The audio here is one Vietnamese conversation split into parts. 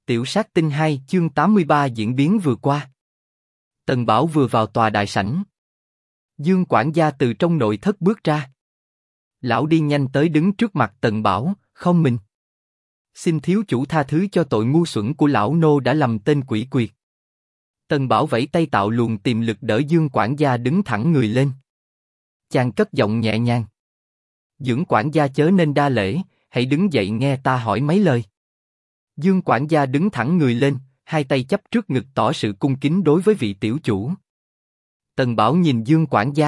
Tiểu sát tinh 2 chương 83 diễn biến vừa qua. Tần Bảo vừa vào tòa đại sảnh. Dương quản gia từ trong nội thất bước ra. Lão đi nhanh tới đứng trước mặt Tần Bảo, không mình. Xin thiếu chủ tha thứ cho tội ngu xuẩn của lão nô đã lầm tên quỷ quyệt. Tần Bảo vẫy tay tạo luồng tiềm lực đỡ Dương quản gia đứng thẳng người lên. Chàng cất giọng nhẹ nhàng. Dương quản gia chớ nên đa lễ, hãy đứng dậy nghe ta hỏi mấy lời. Dương quản gia đứng thẳng người lên, hai tay chắp trước ngực tỏ sự cung kính đối với vị tiểu chủ. Tần Bảo nhìn Dương quản gia.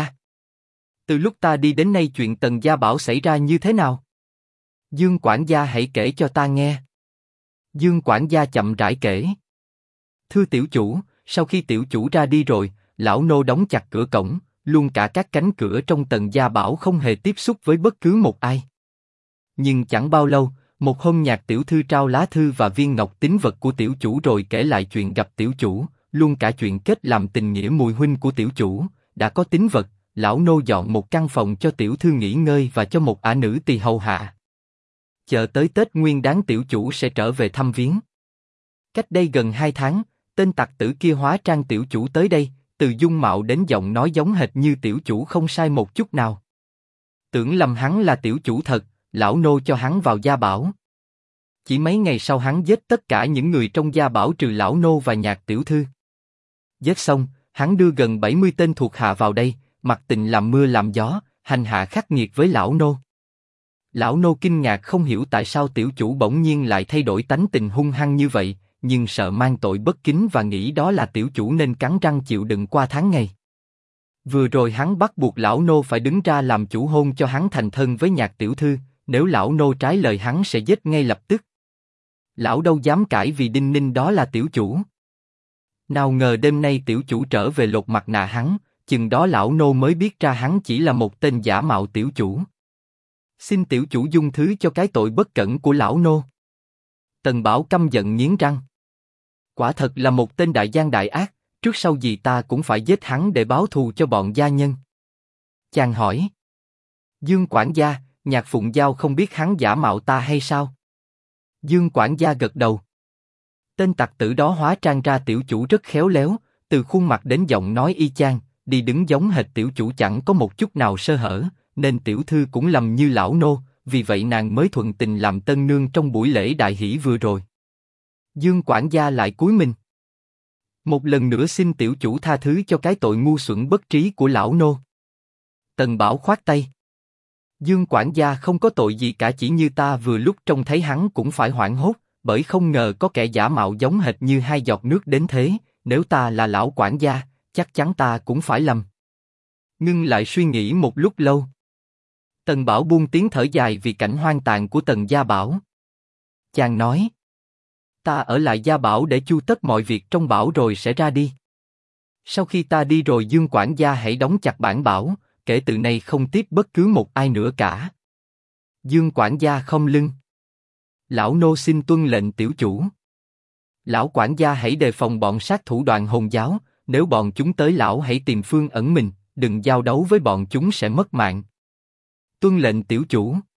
Từ lúc ta đi đến nay chuyện Tần gia Bảo xảy ra như thế nào? Dương quản gia hãy kể cho ta nghe. Dương quản gia chậm rãi kể. Thưa tiểu chủ, sau khi tiểu chủ ra đi rồi, lão nô đóng chặt cửa cổng, luôn cả các cánh cửa trong Tần gia Bảo không hề tiếp xúc với bất cứ một ai. Nhưng chẳng bao lâu, một hôm Nhạc tiểu thư trao lá thư và viên ngọc tín vật của tiểu chủ rồi kể lại chuyện gặp tiểu chủ, luôn cả chuyện kết làm tình nghĩa mùi huynh của tiểu chủ. Đã có tín vật, lão nô dọn một căn phòng cho tiểu thư nghỉ ngơi và cho một ả nữ tỳ hầu hạ. Chờ tới Tết Nguyên Đán tiểu chủ sẽ trở về thăm viếng. Cách đây gần 2 tháng, tên tặc tử kia hóa trang tiểu chủ tới đây, từ dung mạo đến giọng nói giống hệt như tiểu chủ không sai một chút nào. Tưởng lầm hắn là tiểu chủ thật, lão nô cho hắn vào gia bảo. Chỉ mấy ngày sau hắn giết tất cả những người trong gia bảo trừ lão nô và Nhạc tiểu thư. Giết xong, hắn đưa gần 70 tên thuộc hạ vào đây, mặc tình làm mưa làm gió, hành hạ khắc nghiệt với lão nô. Lão nô kinh ngạc không hiểu tại sao tiểu chủ bỗng nhiên lại thay đổi tánh tình hung hăng như vậy, nhưng sợ mang tội bất kính và nghĩ đó là tiểu chủ nên cắn răng chịu đựng qua tháng ngày. Vừa rồi hắn bắt buộc lão nô phải đứng ra làm chủ hôn cho hắn thành thân với Nhạc tiểu thư, nếu lão nô trái lời hắn sẽ giết ngay lập tức. Lão đâu dám cãi vì đinh ninh đó là tiểu chủ. Nào ngờ đêm nay tiểu chủ trở về lột mặt nạ hắn, chừng đó lão nô mới biết ra hắn chỉ là một tên giả mạo tiểu chủ. Xin tiểu chủ dung thứ cho cái tội bất cẩn của lão nô. Tần Bảo căm giận nghiến răng. Quả thật là một tên đại gian đại ác, trước sau gì ta cũng phải giết hắn để báo thù cho bọn gia nhân. Chàng hỏi. Dương quản gia, Nhạc Phụng Giao không biết hắn giả mạo ta hay sao? Dương quản gia gật đầu. Tên tặc tử đó hóa trang ra tiểu chủ rất khéo léo, từ khuôn mặt đến giọng nói y chang, đi đứng giống hệt tiểu chủ chẳng có một chút nào sơ hở, nên tiểu thư cũng lầm như lão nô, vì vậy nàng mới thuận tình làm tân nương trong buổi lễ đại hỷ vừa rồi. Dương quản gia lại cúi mình. Một lần nữa xin tiểu chủ tha thứ cho cái tội ngu xuẩn bất trí của lão nô. Tần Bảo khoát tay. Dương quản gia không có tội gì cả, chỉ như ta vừa lúc trông thấy hắn cũng phải hoảng hốt, bởi không ngờ có kẻ giả mạo giống hệt như hai giọt nước đến thế, nếu ta là lão quản gia, chắc chắn ta cũng phải lầm. Ngưng lại suy nghĩ một lúc lâu. Tần Bảo buông tiếng thở dài vì cảnh hoang tàn của Tần gia Bảo. Chàng nói, ta ở lại gia bảo để chu tất mọi việc trong bảo rồi sẽ ra đi. Sau khi ta đi rồi Dương quản gia hãy đóng chặt bản bảo, kể từ nay không tiếp bất cứ một ai nữa cả. Dương quản gia khom lưng. Lão nô xin tuân lệnh tiểu chủ. Lão quản gia hãy đề phòng bọn sát thủ Đoàn Hồn giáo, nếu bọn chúng tới lão hãy tìm phương ẩn mình, đừng giao đấu với bọn chúng sẽ mất mạng. Tuân lệnh tiểu chủ.